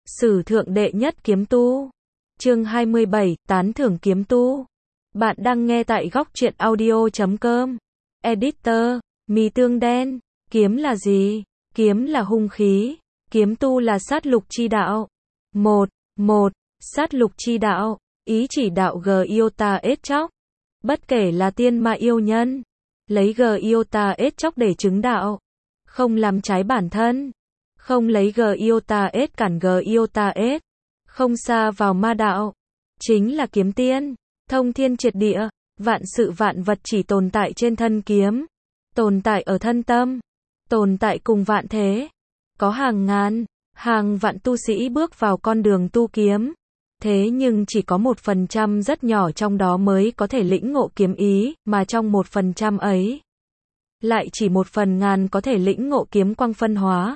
Sử thượng đệ nhất kiếm tu. Chương 27, tán thưởng kiếm tu. Bạn đang nghe tại góc truyện audio.com. Editor, mì tương đen. Kiếm là gì? Kiếm là hung khí. Kiếm tu là sát lục chi đạo. 1. Sát lục chi đạo. Ý chỉ đạo Giota ết chóc. Bất kể là tiên ma yêu nhân. Lấy Giota ết chóc để chứng đạo. Không làm trái bản thân. Không lấy Giota ết cản Giota ết. Không xa vào ma đạo. Chính là kiếm tiên. Thông thiên triệt địa. Vạn sự vạn vật chỉ tồn tại trên thân kiếm. Tồn tại ở thân tâm. Tồn tại cùng vạn thế. Có hàng ngàn, hàng vạn tu sĩ bước vào con đường tu kiếm. Thế nhưng chỉ có 1% rất nhỏ trong đó mới có thể lĩnh ngộ kiếm ý, mà trong 1% ấy, lại chỉ 1/1000 có thể lĩnh ngộ kiếm quang phân hóa.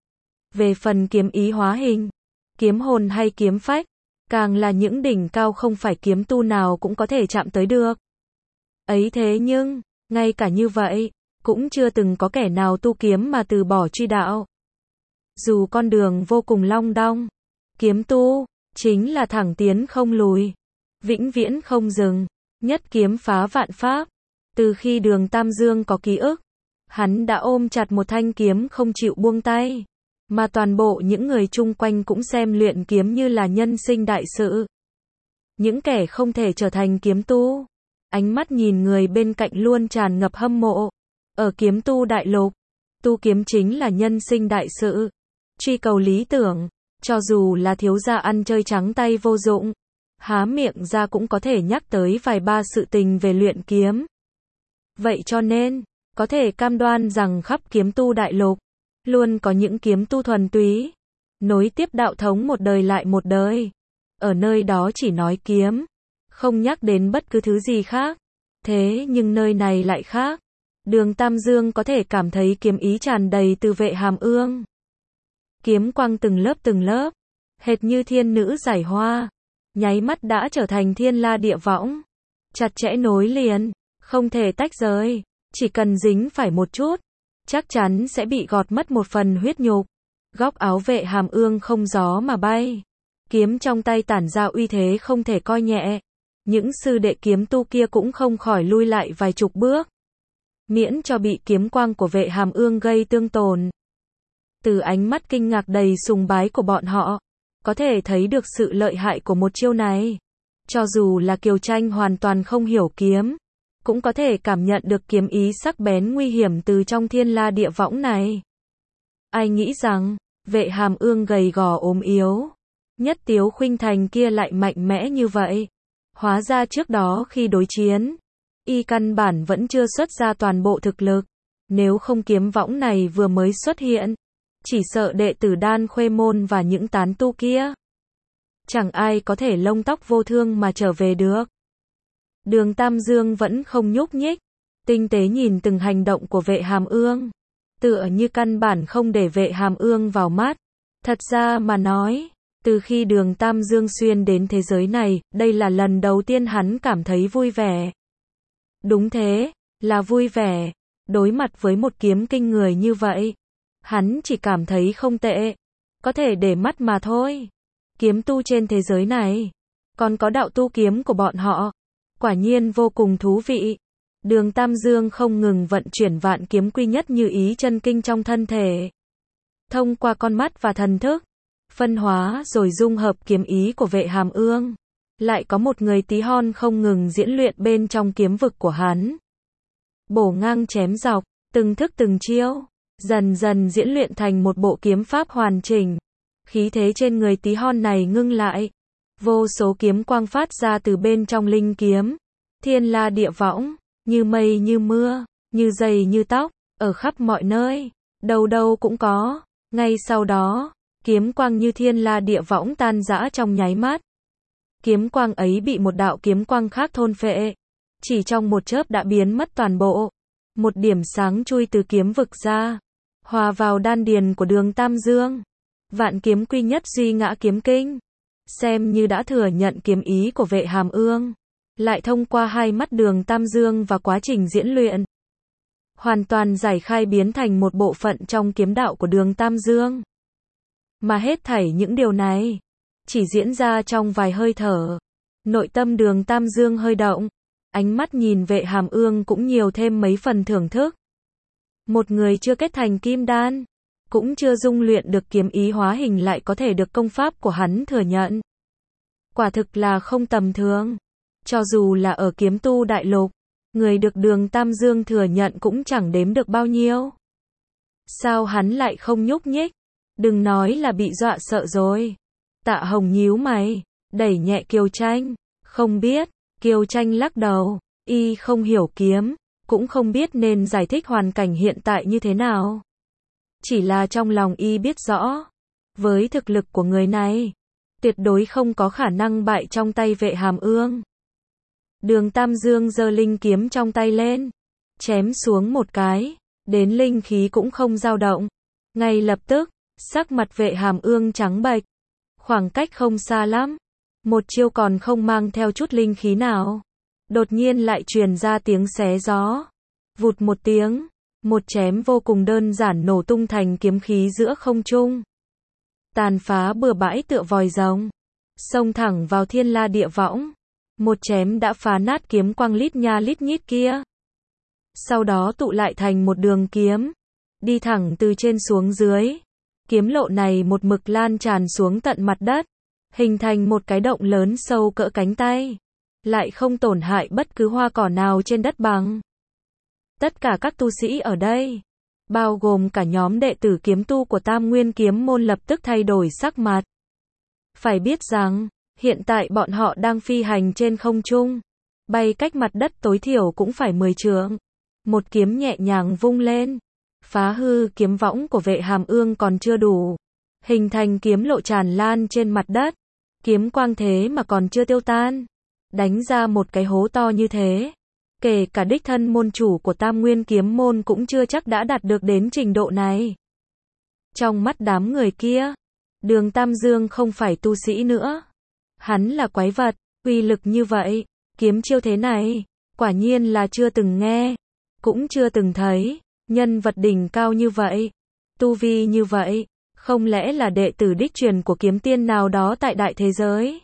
Về phần kiếm ý hóa hình, kiếm hồn hay kiếm phách, càng là những đỉnh cao không phải kiếm tu nào cũng có thể chạm tới được. Ấy thế nhưng, ngay cả như vậy, cũng chưa từng có kẻ nào tu kiếm mà từ bỏ truy đạo. Dù con đường vô cùng long đong, kiếm tu chính là thẳng tiến không lùi, vĩnh viễn không dừng, nhất kiếm phá vạn pháp. Từ khi Đường Tam Dương có ký ức, hắn đã ôm chặt một thanh kiếm không chịu buông tay, mà toàn bộ những người chung quanh cũng xem luyện kiếm như là nhân sinh đại sự. Những kẻ không thể trở thành kiếm tu, ánh mắt nhìn người bên cạnh luôn tràn ngập hâm mộ. Ở kiếm tu đại lục, tu kiếm chính là nhân sinh đại sự, truy cầu lý tưởng, cho dù là thiếu gia ăn chơi trắng tay vô dụng, há miệng ra cũng có thể nhắc tới vài ba sự tình về luyện kiếm. Vậy cho nên, có thể cam đoan rằng khắp kiếm tu đại lục, luôn có những kiếm tu thuần túy, nối tiếp đạo thống một đời lại một đời. Ở nơi đó chỉ nói kiếm, không nhắc đến bất cứ thứ gì khác. Thế nhưng nơi này lại khác. Đường Tam Dương có thể cảm thấy kiếm ý tràn đầy từ Vệ Hàm Ương. Kiếm quang từng lớp, hệt như thiên nữ giải hoa, nháy mắt đã trở thành thiên la địa võng, chặt chẽ nối liền, không thể tách rời, chỉ cần dính phải một chút, chắc chắn sẽ bị gọt mất một phần huyết nhục. Góc áo Vệ Hàm Ương không gió mà bay, kiếm trong tay tản ra uy thế không thể coi nhẹ. Những sư đệ kiếm tu kia cũng không khỏi lui lại vài chục bước, miễn cho bị kiếm quang của Vệ Hàm Ương gây thương tổn. Từ ánh mắt kinh ngạc đầy sùng bái của bọn họ, có thể thấy được sự lợi hại của một chiêu này. Cho dù là Kiều Tranh hoàn toàn không hiểu kiếm, cũng có thể cảm nhận được kiếm ý sắc bén nguy hiểm từ trong thiên la địa võng này. Ai nghĩ rằng, Vệ Hàm Ương gầy gò ốm yếu, nhất Tiếu Khuynh Thành kia lại mạnh mẽ như vậy. Hóa ra trước đó khi đối chiến, y căn bản vẫn chưa xuất ra toàn bộ thực lực. Nếu không kiếm võng này vừa mới xuất hiện, chỉ sợ đệ tử Đan Khuê Môn và những tán tu kia, chẳng ai có thể lông tóc vô thương mà trở về được. Đường Tam Dương vẫn không nhúc nhích, tinh tế nhìn từng hành động của Vệ Hàm Ương, tựa như căn bản không để Vệ Hàm Ương vào mắt. Thật ra mà nói, từ khi Đường Tam Dương xuyên đến thế giới này, đây là lần đầu tiên hắn cảm thấy vui vẻ. Đúng thế, là vui vẻ. Đối mặt với một kiếm kinh người như vậy, hắn chỉ cảm thấy không tệ, có thể để mắt mà thôi. Kiếm tu trên thế giới này, còn có đạo tu kiếm của bọn họ, quả nhiên vô cùng thú vị. Đường Tam Dương không ngừng vận chuyển vạn kiếm quy nhất như ý chân kinh trong thân thể. Thông qua con mắt và thần thức, phân hóa rồi dung hợp kiếm ý của Vệ Hàm Ương. Lại có một người tí hon không ngừng diễn luyện bên trong kiếm vực của hắn. Bổ ngang chém dọc, từng thức từng chiêu, dần dần diễn luyện thành một bộ kiếm pháp hoàn chỉnh. Khí thế trên người tí hon này ngưng lại. Vô số kiếm quang phát ra từ bên trong linh kiếm. Thiên la địa võng, như mây như mưa, như dày như tóc, ở khắp mọi nơi, đâu đâu cũng có. Ngay sau đó, kiếm quang như thiên la địa võng tan rã trong nháy mắt. Kiếm quang ấy bị một đạo kiếm quang khác thôn phệ, chỉ trong một chớp đã biến mất toàn bộ. Một điểm sáng chui từ kiếm vực ra, hòa vào đan điền của Đường Tam Dương. Vạn kiếm quy nhất duy ngã kiếm kinh, xem như đã thừa nhận kiếm ý của Vệ Hàm Ương, lại thông qua hai mắt Đường Tam Dương và quá trình diễn luyện, hoàn toàn giải khai biến thành một bộ phận trong kiếm đạo của Đường Tam Dương. Mà hết thảy những điều này chỉ diễn ra trong vài hơi thở. Nội tâm Đường Tam Dương hơi động, ánh mắt nhìn Vệ Hàm Ương cũng nhiều thêm mấy phần thưởng thức. Một người chưa kết thành kim đan, cũng chưa dung luyện được kiếm ý hóa hình lại có thể được công pháp của hắn thừa nhận. Quả thực là không tầm thường. Cho dù là ở kiếm tu đại lục, người được Đường Tam Dương thừa nhận cũng chẳng đếm được bao nhiêu. Sao hắn lại không nhúc nhích? Đừng nói là bị dọa sợ rồi. Tạ Hồng nhíu mày, đẩy nhẹ Kiều Tranh. Không biết. Kiều Tranh lắc đầu, y không hiểu kiếm, cũng không biết nên giải thích hoàn cảnh hiện tại như thế nào. Chỉ là trong lòng y biết rõ, với thực lực của người này, tuyệt đối không có khả năng bại trong tay Vệ Hàm Ương. Đường Tam Dương giơ linh kiếm trong tay lên, chém xuống một cái, đến linh khí cũng không dao động. Ngay lập tức, sắc mặt Vệ Hàm Ương trắng bệch. Khoảng cách không xa lắm, một chiêu còn không mang theo chút linh khí nào, đột nhiên lại truyền ra tiếng xé gió. Vụt một tiếng, một chém vô cùng đơn giản nổ tung thành kiếm khí giữa không trung. Tàn phá bừa bãi tựa vòi rồng, xông thẳng vào thiên la địa võng. Một chém đã phá nát kiếm quang lít nha lít nhít kia. Sau đó tụ lại thành một đường kiếm, đi thẳng từ trên xuống dưới. Kiếm lộ này một mực lan tràn xuống tận mặt đất, hình thành một cái động lớn sâu cỡ cánh tay, lại không tổn hại bất cứ hoa cỏ nào trên đất bằng. Tất cả các tu sĩ ở đây, bao gồm cả nhóm đệ tử kiếm tu của Tam Nguyên kiếm môn lập tức thay đổi sắc mặt. Phải biết rằng, hiện tại bọn họ đang phi hành trên không trung, bay cách mặt đất tối thiểu cũng phải 10 trượng. Một kiếm nhẹ nhàng vung lên, phá hư kiếm võng của Vệ Hàm Ương còn chưa đủ, hình thành kiếm lộ tràn lan trên mặt đất. Kiếm quang thế mà còn chưa tiêu tan, đánh ra một cái hố to như thế. Kể cả đích thân môn chủ của Tam Nguyên kiếm môn cũng chưa chắc đã đạt được đến trình độ này. Trong mắt đám người kia, Đường Tam Dương không phải tu sĩ nữa. Hắn là quái vật, uy lực như vậy, kiếm chiêu thế này, quả nhiên là chưa từng nghe, cũng chưa từng thấy. Nhân vật đỉnh cao như vậy, tu vi như vậy, không lẽ là đệ tử đích truyền của kiếm tiên nào đó tại đại thế giới?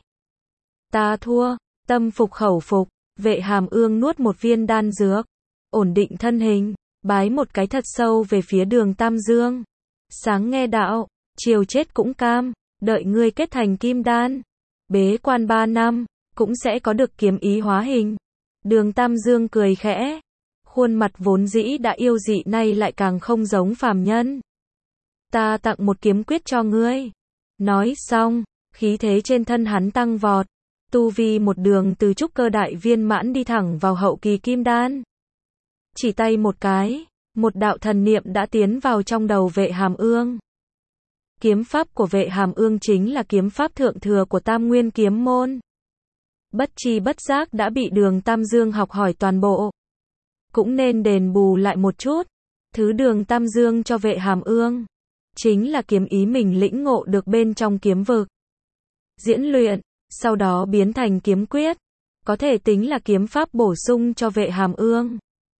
Ta thua, tâm phục khẩu phục. Vệ Hàm Ương nuốt một viên đan dược, ổn định thân hình, bái một cái thật sâu về phía Đường Tam Dương. Sáng nghe đạo, chiều chết cũng cam, đợi ngươi kết thành kim đan, bế quan 3 năm, cũng sẽ có được kiếm ý hóa hình. Đường Tam Dương cười khẽ, khuôn mặt vốn dĩ đã yêu dị nay lại càng không giống phàm nhân. Ta tặng một kiếm quyết cho ngươi. Nói xong, khí thế trên thân hắn tăng vọt. Tu vi một đường từ trúc cơ đại viên mãn đi thẳng vào hậu kỳ kim đan. Chỉ tay một cái, một đạo thần niệm đã tiến vào trong đầu Vệ Hàm Ương. Kiếm pháp của Vệ Hàm Ương chính là kiếm pháp thượng thừa của Tam Nguyên kiếm môn. Bất tri bất giác đã bị Đường Tam Dương học hỏi toàn bộ. Cũng nên đền bù lại một chút. Thứ Đường Tam Dương cho Vệ Hàm Ương chính là kiếm ý mình lĩnh ngộ được bên trong kiếm vực. Diễn luyện, sau đó biến thành kiếm quyết, có thể tính là kiếm pháp bổ sung cho Vệ Hàm Ương.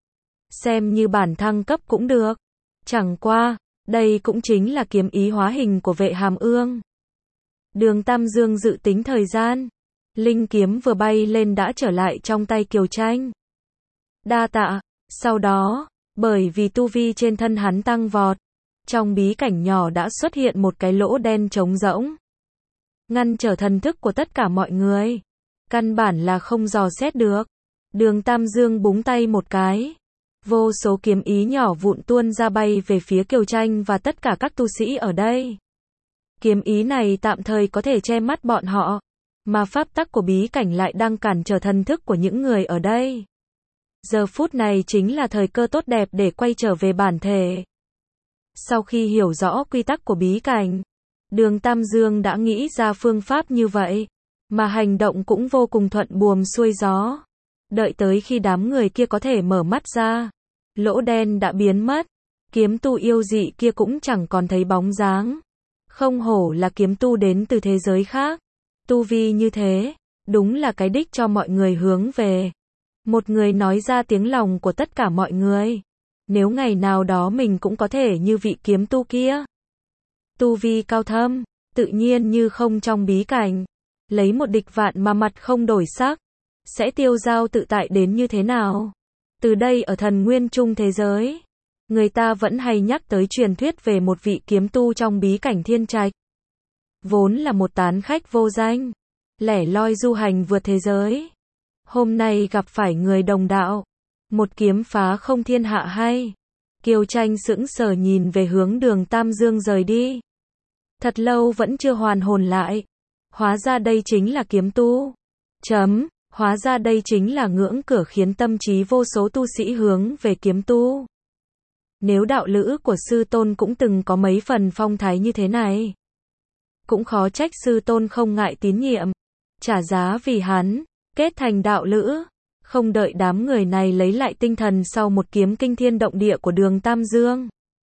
Xem như bản thăng cấp cũng được. Chẳng qua, đây cũng chính là kiếm ý hóa hình của Vệ Hàm Ương. Đường Tam Dương dự tính thời gian, linh kiếm vừa bay lên đã trở lại trong tay Kiều Tranh. Đa tạ. Sau đó, bởi vì tu vi trên thân hắn tăng vọt, trong bí cảnh nhỏ đã xuất hiện một cái lỗ đen trống rỗng, ngăn trở thần thức của tất cả mọi người. Căn bản là không dò xét được. Đường Tam Dương búng tay một cái, vô số kiếm ý nhỏ vụn tuôn ra bay về phía Kiều Tranh và tất cả các tu sĩ ở đây. Kiếm ý này tạm thời có thể che mắt bọn họ, mà pháp tắc của bí cảnh lại đang cản trở thần thức của những người ở đây. Giờ phút này chính là thời cơ tốt đẹp để quay trở về bản thể. Sau khi hiểu rõ quy tắc của bí cảnh, Đường Tam Dương đã nghĩ ra phương pháp như vậy, mà hành động cũng vô cùng thuận buồm xuôi gió. Đợi tới khi đám người kia có thể mở mắt ra, lỗ đen đã biến mất, kiếm tu yêu dị kia cũng chẳng còn thấy bóng dáng. Không hổ là kiếm tu đến từ thế giới khác. Tu vi như thế, đúng là cái đích cho mọi người hướng về. Một người nói ra tiếng lòng của tất cả mọi người. Nếu ngày nào đó mình cũng có thể như vị kiếm tu kia. Tu vi cao thâm, tự nhiên như không trong bí cảnh. Lấy một địch vạn mà mặt không đổi sắc. Sẽ tiêu dao tự tại đến như thế nào? Từ đây ở thần nguyên trung thế giới, người ta vẫn hay nhắc tới truyền thuyết về một vị kiếm tu trong bí cảnh thiên trạch. Vốn là một tán khách vô danh, lẻ loi du hành vượt thế giới. Hôm nay gặp phải người đồng đạo, một kiếm phá không thiên hạ hay. Kiều Tranh sững sờ nhìn về hướng Đường Tam Dương rời đi. Thật lâu vẫn chưa hoàn hồn lại. Hóa ra đây chính là kiếm tu. Hóa ra đây chính là ngưỡng cửa khiến tâm trí vô số tu sĩ hướng về kiếm tu. Nếu đạo lữ của sư tôn cũng từng có mấy phần phong thái như thế này, cũng khó trách sư tôn không ngại tín nhiệm, trả giá vì hắn, kết thành đạo lữ. Không đợi đám người này lấy lại tinh thần sau một kiếm kinh thiên động địa của Đường Tam Dương,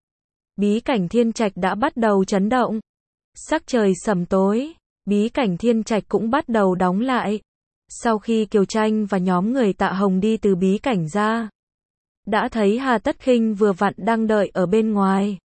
bí cảnh thiên trạch đã bắt đầu chấn động. Sắc trời sầm tối, bí cảnh thiên trạch cũng bắt đầu đóng lại. Sau khi Kiều Tranh và nhóm người Tạ Hồng đi từ bí cảnh ra, đã thấy Hà Tất Khinh vừa vặn đang đợi ở bên ngoài.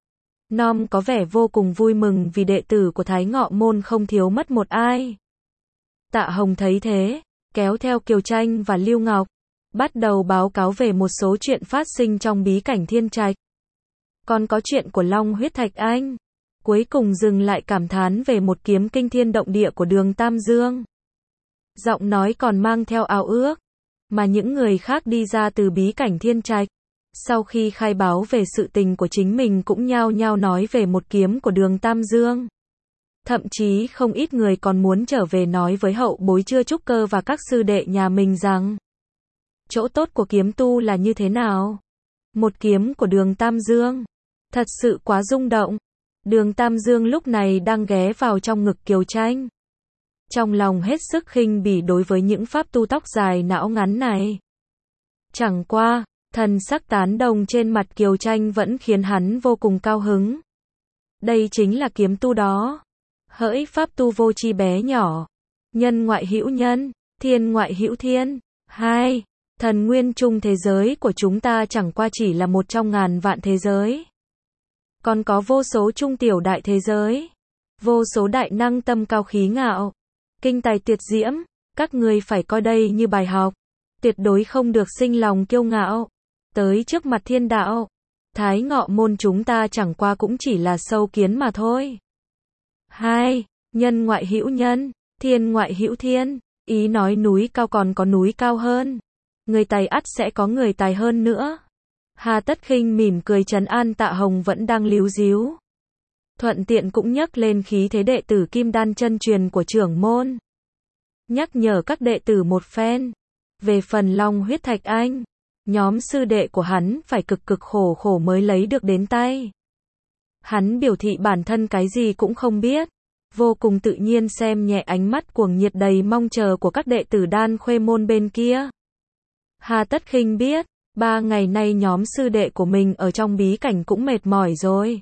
Nom có vẻ vô cùng vui mừng vì đệ tử của Thái Ngọ Môn không thiếu mất một ai. Tạ Hồng thấy thế, kéo theo Kiều Tranh và Lưu Ngọc, bắt đầu báo cáo về một số chuyện phát sinh trong bí cảnh thiên trạch. Còn có chuyện của Long Huyết Thạch Anh. Cuối cùng dừng lại cảm thán về một kiếm kinh thiên động địa của Đường Tam Dương. Giọng nói còn mang theo ao ước, mà những người khác đi ra từ bí cảnh thiên trạch, sau khi khai báo về sự tình của chính mình cũng nhao nhao nói về một kiếm của Đường Tam Dương. Thậm chí không ít người còn muốn trở về nói với hậu bối chưa trúc cơ và các sư đệ nhà mình rằng chỗ tốt của kiếm tu là như thế nào. Một kiếm của Đường Tam Dương thật sự quá rung động. Đường Tam Dương lúc này đang ghé vào trong ngực Kiều Tranh, trong lòng hết sức khinh bỉ đối với những pháp tu tóc dài não ngắn này. Chẳng qua, thần sắc tán đồng trên mặt Kiều Tranh vẫn khiến hắn vô cùng cao hứng. Đây chính là kiếm tu đó. Hỡi pháp tu vô tri bé nhỏ, nhân ngoại hữu nhân, thiên ngoại hữu thiên. Hai, thần nguyên trung thế giới của chúng ta chẳng qua chỉ là một trong ngàn vạn thế giới. Còn có vô số trung tiểu đại thế giới, vô số đại năng tâm cao khí ngạo, kinh tài tuyệt diễm, các người phải coi đây như bài học, tuyệt đối không được sinh lòng kiêu ngạo. Tới trước mặt thiên đạo, Thái Ngọ Môn chúng ta chẳng qua cũng chỉ là sâu kiến mà thôi. Hai, nhân ngoại hữu nhân, thiên ngoại hữu thiên, ý nói núi cao còn có núi cao hơn, người tài ắt sẽ có người tài hơn nữa. Hà Tất Khinh mỉm cười trấn an Tạ Hồng vẫn đang líu ríu. Thuận tiện cũng nhắc lên khí thế đệ tử Kim Đan chân truyền của trưởng môn. Nhắc nhở các đệ tử một phen. Về phần Long Huyết Thạch Anh, nhóm sư đệ của hắn phải cực cực khổ khổ mới lấy được đến tay. Hắn biểu thị bản thân cái gì cũng không biết, vô cùng tự nhiên xem nhẹ ánh mắt cuồng nhiệt đầy mong chờ của các đệ tử Đan Khuê Môn bên kia. Hà Tất Khinh biết, 3 ngày nay nhóm sư đệ của mình ở trong bí cảnh cũng mệt mỏi rồi.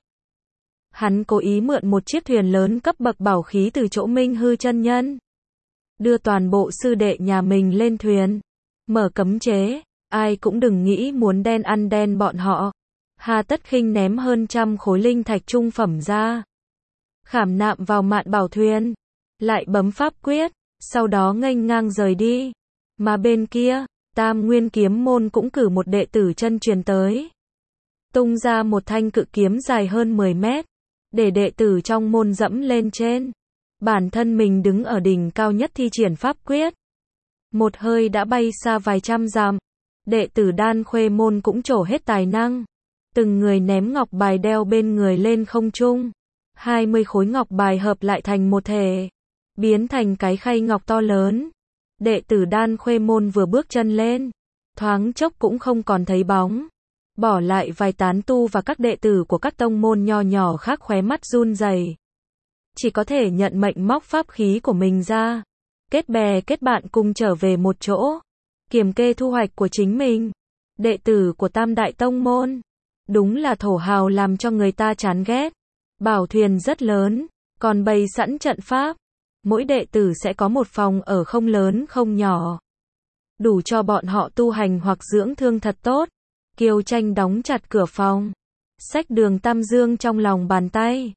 Hắn cố ý mượn một chiếc thuyền lớn cấp bậc bảo khí từ chỗ Minh Hư chân nhân, đưa toàn bộ sư đệ nhà mình lên thuyền, mở cấm chế, ai cũng đừng nghĩ muốn đen ăn đen bọn họ. Hà Tất Khinh ném hơn 100 khối linh thạch trung phẩm ra, khảm nạm vào mạn bảo thuyền, lại bấm pháp quyết, sau đó nghênh ngang rời đi. Mà bên kia, Tam Nguyên Kiếm Môn cũng cử một đệ tử chân truyền tới, tung ra một thanh cự kiếm dài hơn 10 mét, để đệ tử trong môn dẫm lên trên. Bản thân mình đứng ở đỉnh cao nhất thi triển pháp quyết, một hơi đã bay xa vài trăm dặm. Đệ tử Đan Khuê Môn cũng trổ hết tài năng, từng người ném ngọc bài đeo bên người lên không trung. 20 khối ngọc bài hợp lại thành một thể, biến thành cái khay ngọc to lớn. Đệ tử Đan Khuê Môn vừa bước chân lên, thoáng chốc cũng không còn thấy bóng, bỏ lại vài tán tu và các đệ tử của các tông môn nho nhỏ khác khóe mắt run rẩy, chỉ có thể nhận mệnh móc pháp khí của mình ra, kết bè kết bạn cùng trở về một chỗ, kiểm kê thu hoạch của chính mình. Đệ tử của Tam Đại Tông Môn, đúng là thổ hào làm cho người ta chán ghét. Bảo thuyền rất lớn, còn bày sẵn trận pháp, mỗi đệ tử sẽ có một phòng ở không lớn không nhỏ, đủ cho bọn họ tu hành hoặc dưỡng thương thật tốt. Kiều Tranh đóng chặt cửa phòng, xách Đường Tam Dương trong lòng bàn tay,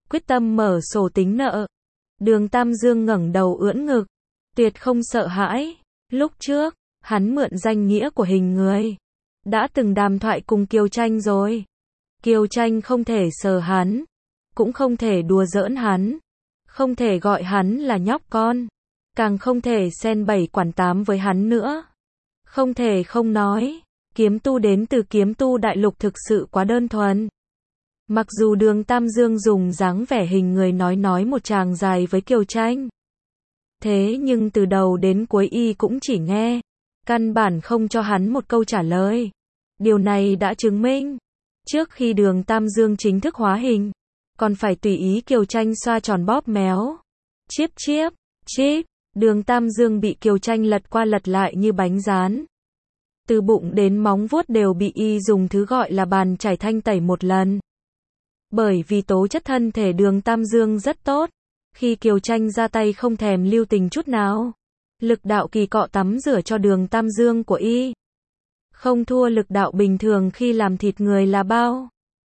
quyết tâm mở sổ tính nợ. Đường Tam Dương ngẩng đầu ưỡn ngực, tuyệt không sợ hãi. Lúc trước, hắn mượn danh nghĩa của hình người, đã từng đàm thoại cùng Kiều Tranh rồi. Kiều Tranh không thể sờ hắn, cũng không thể đùa giỡn hắn, không thể gọi hắn là nhóc con, càng không thể xen bảy quản tám với hắn nữa. Không thể không nói, kiếm tu đến từ kiếm tu đại lục thực sự quá đơn thuần. Mặc dù Đường Tam Dương dùng dáng vẻ hình người nói một tràng dài với Kiều Tranh, thế nhưng từ đầu đến cuối y cũng chỉ nghe, căn bản không cho hắn một câu trả lời. Điều này đã chứng minh, trước khi Đường Tam Dương chính thức hóa hình, còn phải tùy ý Kiều Tranh xoa tròn bóp méo. Chiếp chiếp, chip, Đường Tam Dương bị Kiều Tranh lật qua lật lại như bánh rán. Từ bụng đến móng vuốt đều bị y dùng thứ gọi là bàn chải thanh tẩy một lần. Bởi vì tố chất thân thể Đường Tam Dương rất tốt, khi Kiều Tranh ra tay không thèm lưu tình chút nào. Lực đạo kỳ cọ tắm rửa cho Đường Tam Dương của y, không thua lực đạo bình thường khi làm thịt người là bao.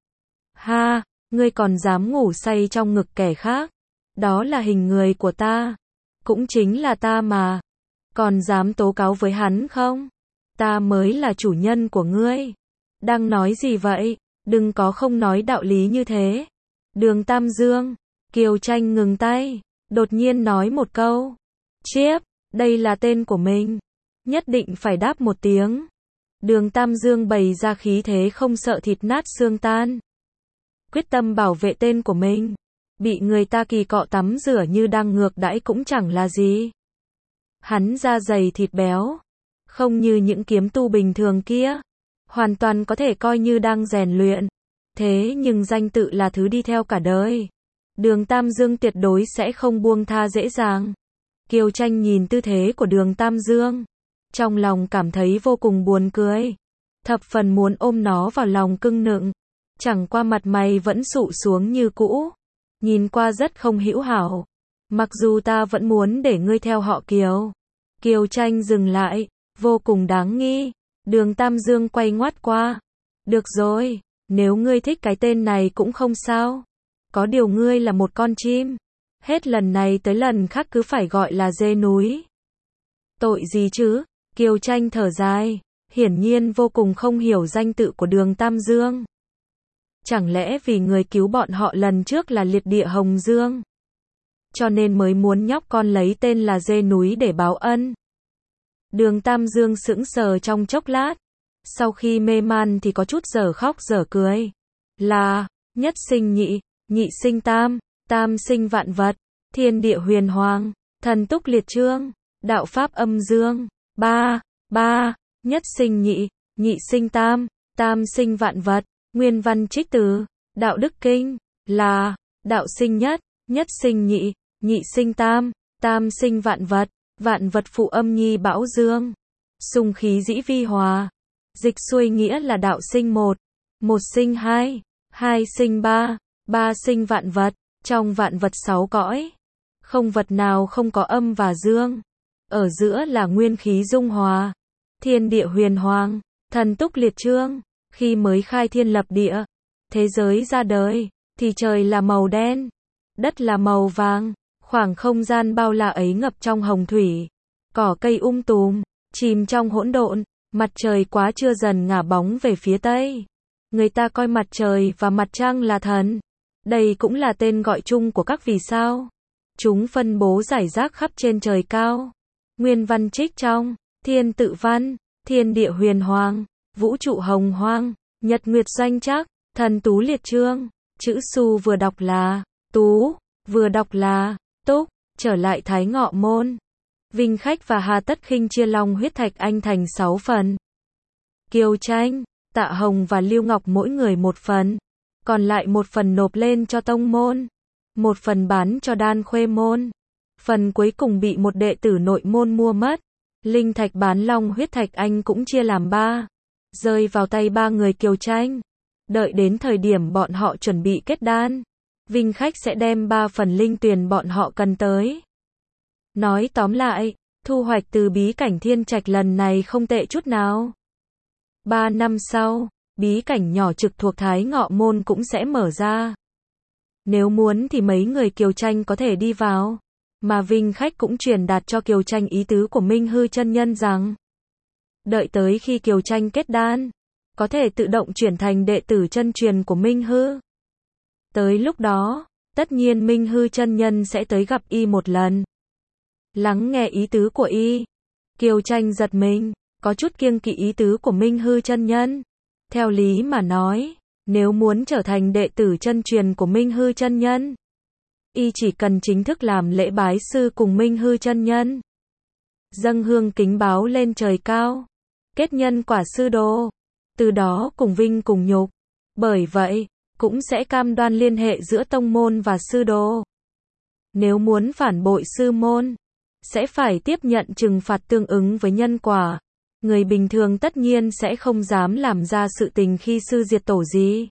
Ha, ngươi còn dám ngủ say trong ngực kẻ khác, đó là hình người của ta, cũng chính là ta mà, còn dám tố cáo với hắn không? Ta mới là chủ nhân của ngươi. Đang nói gì vậy? Đừng có không nói đạo lý như thế. Đường Tam Dương, Kiều Tranh ngừng tay, đột nhiên nói một câu. Chiếp, đây là tên của mình, nhất định phải đáp một tiếng. Đường Tam Dương bày ra khí thế không sợ thịt nát xương tan, quyết tâm bảo vệ tên của mình. Bị người ta kỳ cọ tắm rửa như đang ngược đãi cũng chẳng là gì. Hắn da dày thịt béo, không như những kiếm tu bình thường kia, hoàn toàn có thể coi như đang rèn luyện. Thế nhưng danh tự là thứ đi theo cả đời, Đường Tam Dương tuyệt đối sẽ không buông tha dễ dàng. Kiều Tranh nhìn tư thế của Đường Tam Dương, trong lòng cảm thấy vô cùng buồn cười, thập phần muốn ôm nó vào lòng cưng nựng. Chẳng qua mặt mày vẫn sụ xuống như cũ, nhìn qua rất không hữu hảo. Mặc dù ta vẫn muốn để ngươi theo họ Kiều. Kiều Tranh dừng lại, vô cùng đáng nghi. Đường Tam Dương quay ngoắt qua. Được rồi, nếu ngươi thích cái tên này cũng không sao. Có điều ngươi là một con chim, hết lần này tới lần khác cứ phải gọi là dê núi. Tội gì chứ? Kiều Tranh thở dài, hiển nhiên vô cùng không hiểu danh tự của Đường Tam Dương. Chẳng lẽ vì người cứu bọn họ lần trước là liệt địa Hồng Dương, cho nên mới muốn nhóc con lấy tên là dê núi để báo ân? Đường Tam Dương sững sờ trong chốc lát, sau khi mê man thì có chút dở khóc dở cười. Là, nhất sinh nhị, nhị sinh tam, tam sinh vạn vật, thiên địa huyền hoàng, thần túc liệt trương, đạo pháp âm dương. Ba, nhất sinh nhị, nhị sinh tam, tam sinh vạn vật. Nguyên văn trích từ Đạo Đức Kinh. Là, đạo sinh nhất, nhất sinh nhị, nhị sinh tam, tam sinh vạn vật phụ âm nhi bão dương, xung khí dĩ vi hòa. Dịch xuôi nghĩa là đạo sinh một, một sinh hai, hai sinh ba, ba sinh vạn vật. Trong vạn vật sáu cõi, không vật nào không có âm và dương, ở giữa là nguyên khí dung hòa. Thiên địa huyền hoàng, thần túc liệt trương. Khi mới khai thiên lập địa, thế giới ra đời, thì trời là màu đen, đất là màu vàng, khoảng không gian bao la ấy ngập trong hồng thủy, cỏ cây tùm, chìm trong hỗn độn, mặt trời quá trưa dần ngả bóng về phía tây. Người ta coi mặt trời và mặt trăng là thần. Đây cũng là tên gọi chung của các vì sao. Chúng phân bố rải rác khắp trên trời cao. Nguyên văn trích trong Thiên Tự Văn, thiên địa huyền hoàng, vũ trụ hồng hoang, nhật nguyệt doanh trắc, thần tú liệt trương. Chữ Su vừa đọc là Tú, vừa đọc là Túc. Trở lại Thái Ngọ Môn, Vinh Khách và Hà Tất Khinh chia long huyết thạch anh thành 6 phần. Kiều Tranh, Tạ Hồng và Lưu Ngọc mỗi người một phần, còn lại một phần nộp lên cho tông môn, một phần bán cho Đan Khuê môn, phần cuối cùng bị một đệ tử nội môn mua mất. Linh thạch bán long huyết thạch anh cũng chia làm 3, rơi vào tay 3 người Kiều Tranh. Đợi đến thời điểm bọn họ chuẩn bị kết đan, Vinh Khách sẽ đem 3 phần linh tuyền bọn họ cần tới. Nói tóm lại, thu hoạch từ bí cảnh thiên trạch lần này không tệ chút nào. 3 năm sau, bí cảnh nhỏ trực thuộc Thái Ngọ Môn cũng sẽ mở ra. Nếu muốn thì mấy người Kiều Tranh có thể đi vào. Mà Vinh Khách cũng truyền đạt cho Kiều Tranh ý tứ của Minh Hư chân nhân rằng đợi tới khi Kiều Tranh kết đan, có thể tự động chuyển thành đệ tử chân truyền của Minh Hư. Tới lúc đó, tất nhiên Minh Hư chân nhân sẽ tới gặp y một lần. Lắng nghe ý tứ của y, Kiều Tranh giật mình, có chút kiêng kỵ ý tứ của Minh Hư chân nhân. Theo lý mà nói, nếu muốn trở thành đệ tử chân truyền của Minh Hư chân nhân, y chỉ cần chính thức làm lễ bái sư cùng Minh Hư chân nhân, dâng hương kính báo lên trời cao, kết nhân quả sư đồ, từ đó cùng vinh cùng nhục. Bởi vậy, cũng sẽ cam đoan liên hệ giữa tông môn và sư đồ. Nếu muốn phản bội sư môn, sẽ phải tiếp nhận trừng phạt tương ứng với nhân quả. Người bình thường tất nhiên sẽ không dám làm ra sự tình khi sư diệt tổ gì.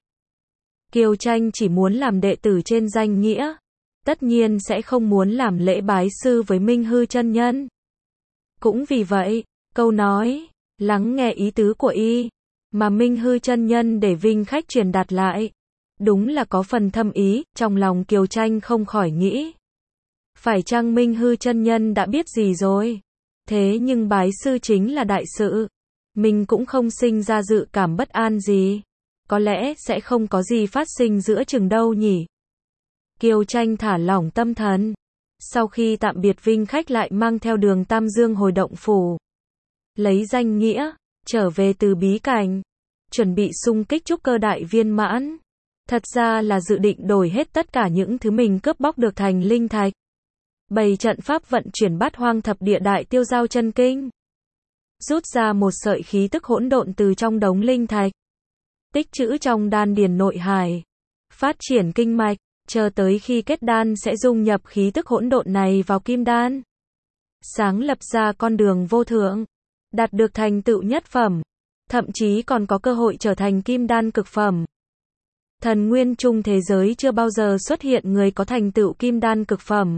Kiều Tranh chỉ muốn làm đệ tử trên danh nghĩa, tất nhiên sẽ không muốn làm lễ bái sư với Minh Hư chân nhân. Cũng vì vậy, câu nói, lắng nghe ý tứ của y, mà Minh Hư chân nhân để Vinh Khách truyền đạt lại, đúng là có phần thâm ý, trong lòng Kiều Tranh không khỏi nghĩ. Phải chăng Minh Hư chân nhân đã biết gì rồi? Thế nhưng bái sư chính là đại sự. Mình cũng không sinh ra dự cảm bất an gì. Có lẽ sẽ không có gì phát sinh giữa chừng đâu nhỉ. Kiều Tranh thả lỏng tâm thần. Sau khi tạm biệt Vinh Khách lại mang theo đường Tam Dương hồi động phủ. Lấy danh nghĩa, trở về từ bí cảnh. Chuẩn bị xung kích trúc cơ đại viên mãn. Thật ra là dự định đổi hết tất cả những thứ mình cướp bóc được thành linh thạch. Bày trận pháp vận chuyển bát hoang thập địa đại tiêu giao chân kinh. Rút ra một sợi khí tức hỗn độn từ trong đống linh thạch. Tích trữ trong đan điền nội hải. Phát triển kinh mạch, chờ tới khi kết đan sẽ dung nhập khí tức hỗn độn này vào kim đan. Sáng lập ra con đường vô thượng. Đạt được thành tựu nhất phẩm. Thậm chí còn có cơ hội trở thành kim đan cực phẩm. Thần nguyên trung thế giới chưa bao giờ xuất hiện người có thành tựu kim đan cực phẩm.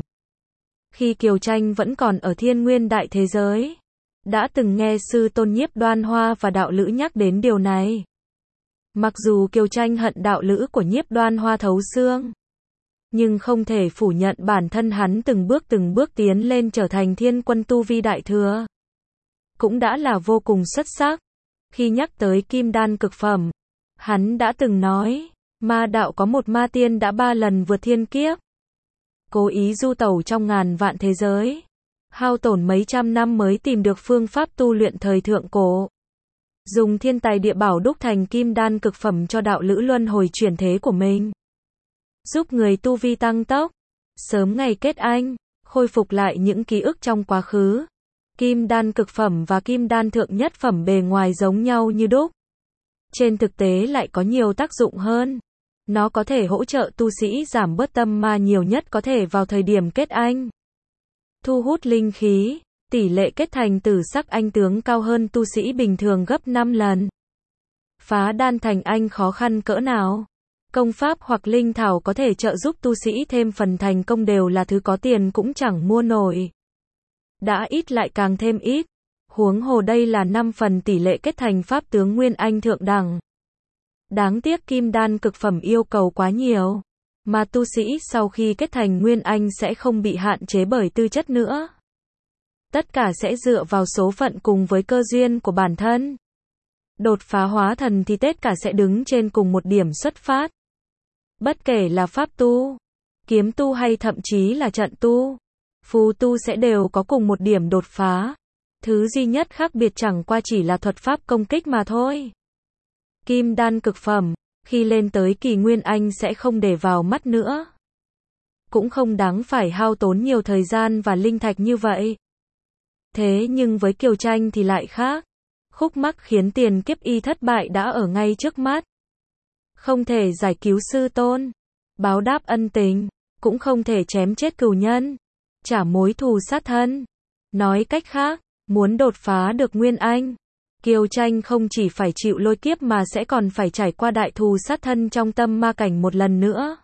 Khi Kiều Tranh vẫn còn ở thiên nguyên đại thế giới, đã từng nghe sư tôn Nhiếp Đoan Hoa và đạo lữ nhắc đến điều này. Mặc dù Kiều Tranh hận đạo lữ của Nhiếp Đoan Hoa thấu xương, nhưng không thể phủ nhận bản thân hắn từng bước tiến lên trở thành thiên quân tu vi đại thừa. Cũng đã là vô cùng xuất sắc. Khi nhắc tới kim đan cực phẩm, hắn đã từng nói, ma đạo có một ma tiên đã 3 lần vượt thiên kiếp. Cố ý du tẩu trong ngàn vạn thế giới, hao tổn mấy trăm năm mới tìm được phương pháp tu luyện thời thượng cổ. Dùng thiên tài địa bảo đúc thành kim đan cực phẩm cho đạo lữ luân hồi chuyển thế của mình. Giúp người tu vi tăng tốc, sớm ngày kết anh, khôi phục lại những ký ức trong quá khứ. Kim đan cực phẩm và kim đan thượng nhất phẩm bề ngoài giống nhau như đúc. Trên thực tế lại có nhiều tác dụng hơn. Nó có thể hỗ trợ tu sĩ giảm bớt tâm ma nhiều nhất có thể vào thời điểm kết anh. Thu hút linh khí, tỷ lệ kết thành tử sắc anh tướng cao hơn tu sĩ bình thường gấp 5 lần. Phá đan thành anh khó khăn cỡ nào? Công pháp hoặc linh thảo có thể trợ giúp tu sĩ thêm phần thành công đều là thứ có tiền cũng chẳng mua nổi. Đã ít lại càng thêm ít. Huống hồ đây là 5 phần tỷ lệ kết thành pháp tướng nguyên anh thượng đẳng. Đáng tiếc kim đan cực phẩm yêu cầu quá nhiều, mà tu sĩ sau khi kết thành nguyên anh sẽ không bị hạn chế bởi tư chất nữa. Tất cả sẽ dựa vào số phận cùng với cơ duyên của bản thân. Đột phá hóa thần thì tất cả sẽ đứng trên cùng một điểm xuất phát. Bất kể là pháp tu, kiếm tu hay thậm chí là trận tu, phù tu sẽ đều có cùng một điểm đột phá. Thứ duy nhất khác biệt chẳng qua chỉ là thuật pháp công kích mà thôi. Kim đan cực phẩm, khi lên tới kỳ nguyên anh sẽ không để vào mắt nữa. Cũng không đáng phải hao tốn nhiều thời gian và linh thạch như vậy. Thế nhưng với Kiều Tranh thì lại khác. Khúc mắc khiến tiền kiếp y thất bại đã ở ngay trước mắt. Không thể giải cứu sư tôn, báo đáp ân tình, cũng không thể chém chết cừu nhân, trả mối thù sát thân. Nói cách khác, muốn đột phá được nguyên anh, Kiều Tranh không chỉ phải chịu lôi kiếp mà sẽ còn phải trải qua đại thù sát thân trong tâm ma cảnh một lần nữa.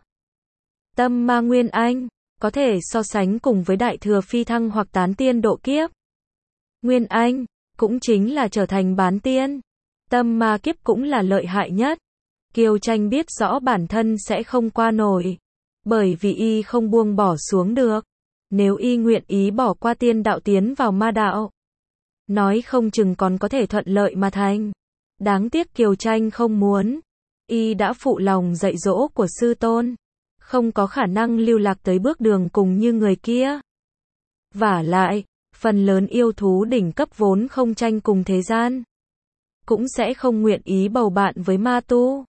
Tâm ma nguyên anh, có thể so sánh cùng với đại thừa phi thăng hoặc tán tiên độ kiếp. Nguyên anh, cũng chính là trở thành bán tiên. Tâm ma kiếp cũng là lợi hại nhất. Kiều Tranh biết rõ bản thân sẽ không qua nổi. Bởi vì y không buông bỏ xuống được. Nếu y nguyện ý bỏ qua tiên đạo tiến vào ma đạo, nói không chừng còn có thể thuận lợi mà thành. Đáng tiếc Kiều Tranh không muốn. Y đã phụ lòng dạy dỗ của sư tôn, không có khả năng lưu lạc tới bước đường cùng như người kia. Vả lại, phần lớn yêu thú đỉnh cấp vốn không tranh cùng thế gian, cũng sẽ không nguyện ý bầu bạn với ma tu.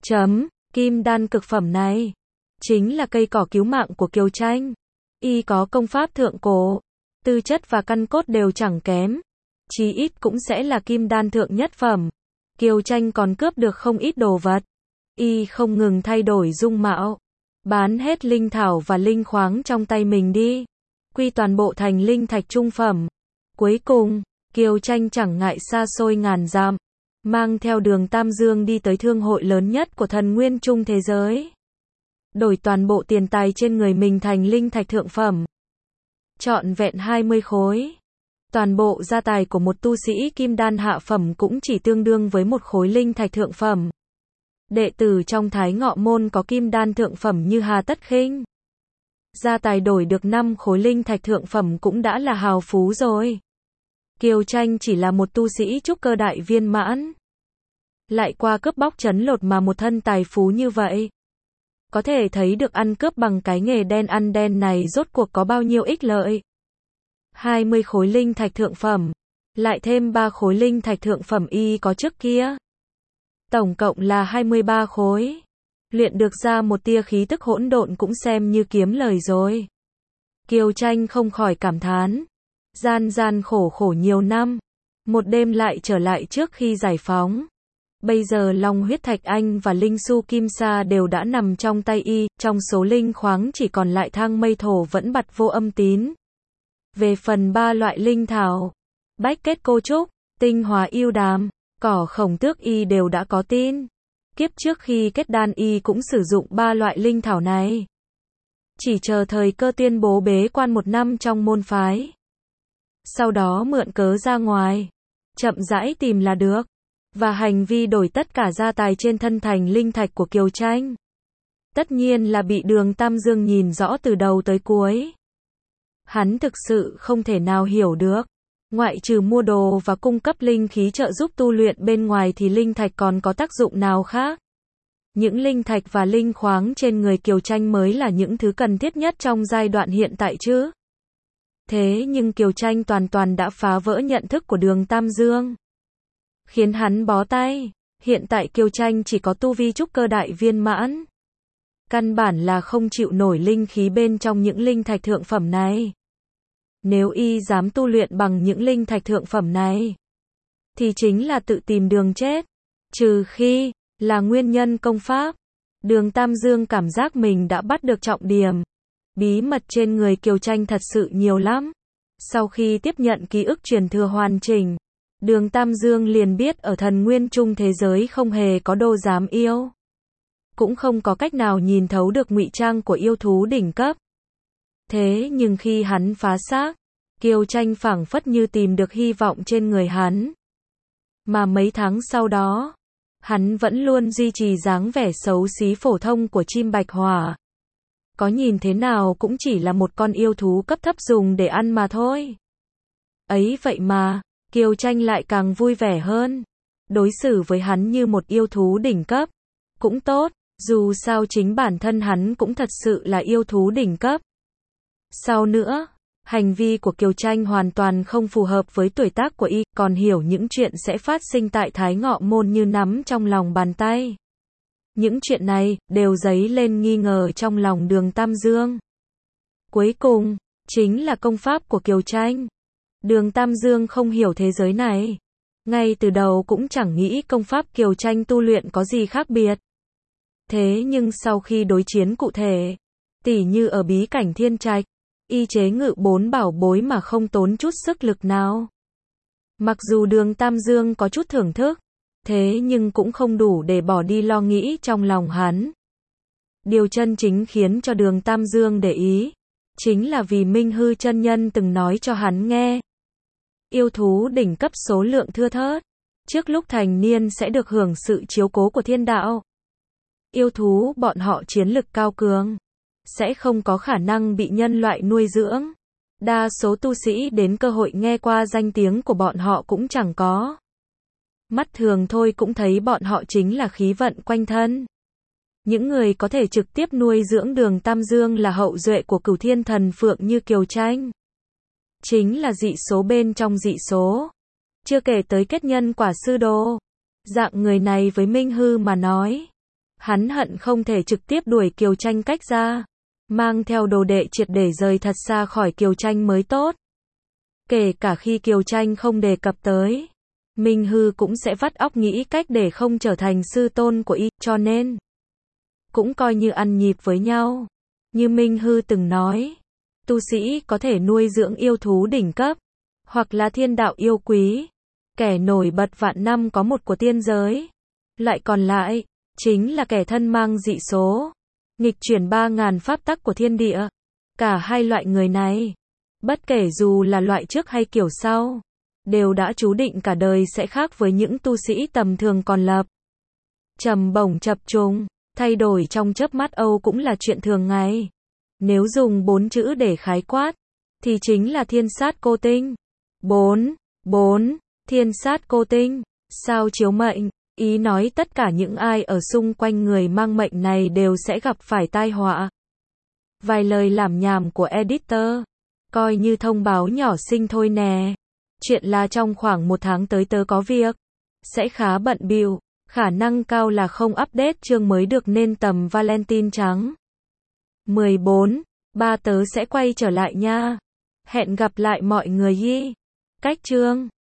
Kim đan cực phẩm này chính là cây cỏ cứu mạng của Kiều Tranh. Y có công pháp thượng cổ, tư chất và căn cốt đều chẳng kém, chí ít cũng sẽ là kim đan thượng nhất phẩm. Kiều Tranh còn cướp được không ít đồ vật. Y không ngừng thay đổi dung mạo, bán hết linh thảo và linh khoáng trong tay mình đi, quy toàn bộ thành linh thạch trung phẩm. Cuối cùng, Kiều Tranh chẳng ngại xa xôi ngàn dặm, mang theo Đường Tam Dương đi tới thương hội lớn nhất của thần nguyên trung thế giới, đổi toàn bộ tiền tài trên người mình thành linh thạch thượng phẩm, trọn vẹn 20 khối. Toàn bộ gia tài của một tu sĩ kim đan hạ phẩm cũng chỉ tương đương với một khối linh thạch thượng phẩm. Đệ tử trong Thái Ngọ môn có kim đan thượng phẩm như Hà Tất Khinh, gia tài đổi được 5 khối linh thạch thượng phẩm cũng đã là hào phú rồi. Kiều Tranh chỉ là một tu sĩ trúc cơ đại viên mãn, lại qua cướp bóc trấn lột mà một thân tài phú như vậy. Có thể thấy được ăn cướp bằng cái nghề đen ăn đen này rốt cuộc có bao nhiêu ích lợi. 20 khối linh thạch thượng phẩm, lại thêm 3 khối linh thạch thượng phẩm y có trước kia. Tổng cộng là 23 khối. Luyện được ra một tia khí tức hỗn độn cũng xem như kiếm lời rồi. Kiều Tranh không khỏi cảm thán. Gian khổ khổ nhiều năm, một đêm lại trở lại trước khi giải phóng. Bây giờ Long huyết thạch anh và linh su kim sa đều đã nằm trong tay y, trong số linh khoáng chỉ còn lại thang mây thổ vẫn bặt vô âm tín. Về phần 3 loại linh thảo, bách kết cô trúc, tinh hóa yêu đàm, cỏ khổng tước y đều đã có tin. Kiếp trước khi kết đan y cũng sử dụng 3 loại linh thảo này. Chỉ chờ thời cơ tuyên bố bế quan 1 năm trong môn phái. Sau đó mượn cớ ra ngoài, chậm rãi tìm là được. Và hành vi đổi tất cả gia tài trên thân thành linh thạch của Kiều Tranh, tất nhiên là bị Đường Tam Dương nhìn rõ từ đầu tới cuối. Hắn thực sự không thể nào hiểu được, ngoại trừ mua đồ và cung cấp linh khí trợ giúp tu luyện bên ngoài thì linh thạch còn có tác dụng nào khác. Những linh thạch và linh khoáng trên người Kiều Tranh mới là những thứ cần thiết nhất trong giai đoạn hiện tại chứ. Thế nhưng Kiều Tranh toàn đã phá vỡ nhận thức của Đường Tam Dương, khiến hắn bó tay. Hiện tại Kiều Tranh chỉ có tu vi trúc cơ đại viên mãn, căn bản là không chịu nổi linh khí bên trong những linh thạch thượng phẩm này. Nếu y dám tu luyện bằng những linh thạch thượng phẩm này, thì chính là tự tìm đường chết. Trừ khi là nguyên nhân công pháp. Đường Tam Dương cảm giác mình đã bắt được trọng điểm. Bí mật trên người Kiều Tranh thật sự nhiều lắm. Sau khi tiếp nhận ký ức truyền thừa hoàn chỉnh, Đường Tam Dương liền biết ở thần nguyên trung thế giới không hề có đô giám yêu, cũng không có cách nào nhìn thấu được ngụy trang của yêu thú đỉnh cấp. Thế nhưng khi hắn phá xác, Kiều Tranh phảng phất như tìm được hy vọng trên người hắn. Mà mấy tháng sau đó, hắn vẫn luôn duy trì dáng vẻ xấu xí phổ thông của chim bạch hỏa. Có nhìn thế nào cũng chỉ là một con yêu thú cấp thấp dùng để ăn mà thôi. Ấy vậy mà, Kiều Tranh lại càng vui vẻ hơn. Đối xử với hắn như một yêu thú đỉnh cấp. Cũng tốt, dù sao chính bản thân hắn cũng thật sự là yêu thú đỉnh cấp. Sau nữa, hành vi của Kiều Tranh hoàn toàn không phù hợp với tuổi tác của y, còn hiểu những chuyện sẽ phát sinh tại Thái Ngọ môn như nắm trong lòng bàn tay. Những chuyện này đều dấy lên nghi ngờ trong lòng Đường Tam Dương. Cuối cùng, chính là công pháp của Kiều Tranh. Đường Tam Dương không hiểu thế giới này. Ngay từ đầu cũng chẳng nghĩ công pháp Kiều Tranh tu luyện có gì khác biệt. Thế nhưng sau khi đối chiến cụ thể, tỉ như ở bí cảnh Thiên Trạch, y chế ngự 4 bảo bối mà không tốn chút sức lực nào. Mặc dù Đường Tam Dương có chút thưởng thức, thế nhưng cũng không đủ để bỏ đi lo nghĩ trong lòng hắn. Điều chân chính khiến cho Đường Tam Dương để ý, chính là vì Minh Hư chân nhân từng nói cho hắn nghe. Yêu thú đỉnh cấp số lượng thưa thớt, trước lúc thành niên sẽ được hưởng sự chiếu cố của thiên đạo. Yêu thú bọn họ chiến lực cao cường, sẽ không có khả năng bị nhân loại nuôi dưỡng. Đa số tu sĩ đến cơ hội nghe qua danh tiếng của bọn họ cũng chẳng có. Mắt thường thôi cũng thấy bọn họ chính là khí vận quanh thân. Những người có thể trực tiếp nuôi dưỡng Đường Tam Dương là hậu duệ của Cửu Thiên Thần Phượng như Kiều Tranh. Chính là dị số bên trong dị số. Chưa kể tới kết nhân quả sư đồ. Dạng người này với Minh Hư mà nói, hắn hận không thể trực tiếp đuổi Kiều Tranh cách ra, mang theo đồ đệ triệt để rời thật xa khỏi Kiều Tranh mới tốt. Kể cả khi Kiều Tranh không đề cập tới, Minh Hư cũng sẽ vắt óc nghĩ cách để không trở thành sư tôn của y, cho nên cũng coi như ăn nhịp với nhau. Như Minh Hư từng nói, tu sĩ có thể nuôi dưỡng yêu thú đỉnh cấp, hoặc là thiên đạo yêu quý, kẻ nổi bật vạn năm có một của tiên giới. Lại còn lại, chính là kẻ thân mang dị số, nghịch chuyển 3.000 pháp tắc của thiên địa. Cả hai loại người này, bất kể dù là loại trước hay kiểu sau, đều đã chú định cả đời sẽ khác với những tu sĩ tầm thường còn lập. Trầm bổng chập trùng, thay đổi trong chớp mắt Âu cũng là chuyện thường ngày. Nếu dùng 4 chữ để khái quát, thì chính là thiên sát cô tinh. 4. Thiên sát cô tinh. Sao chiếu mệnh, ý nói tất cả những ai ở xung quanh người mang mệnh này đều sẽ gặp phải tai họa. Vài lời làm nhảm của editor, coi như thông báo nhỏ xinh thôi nè. Chuyện là trong khoảng 1 tháng tới tớ có việc, sẽ khá bận bịu, khả năng cao là không update chương mới được nên tầm Valentine trắng. 14. Ba tớ sẽ quay trở lại nha. Hẹn gặp lại mọi người hi. Cách chương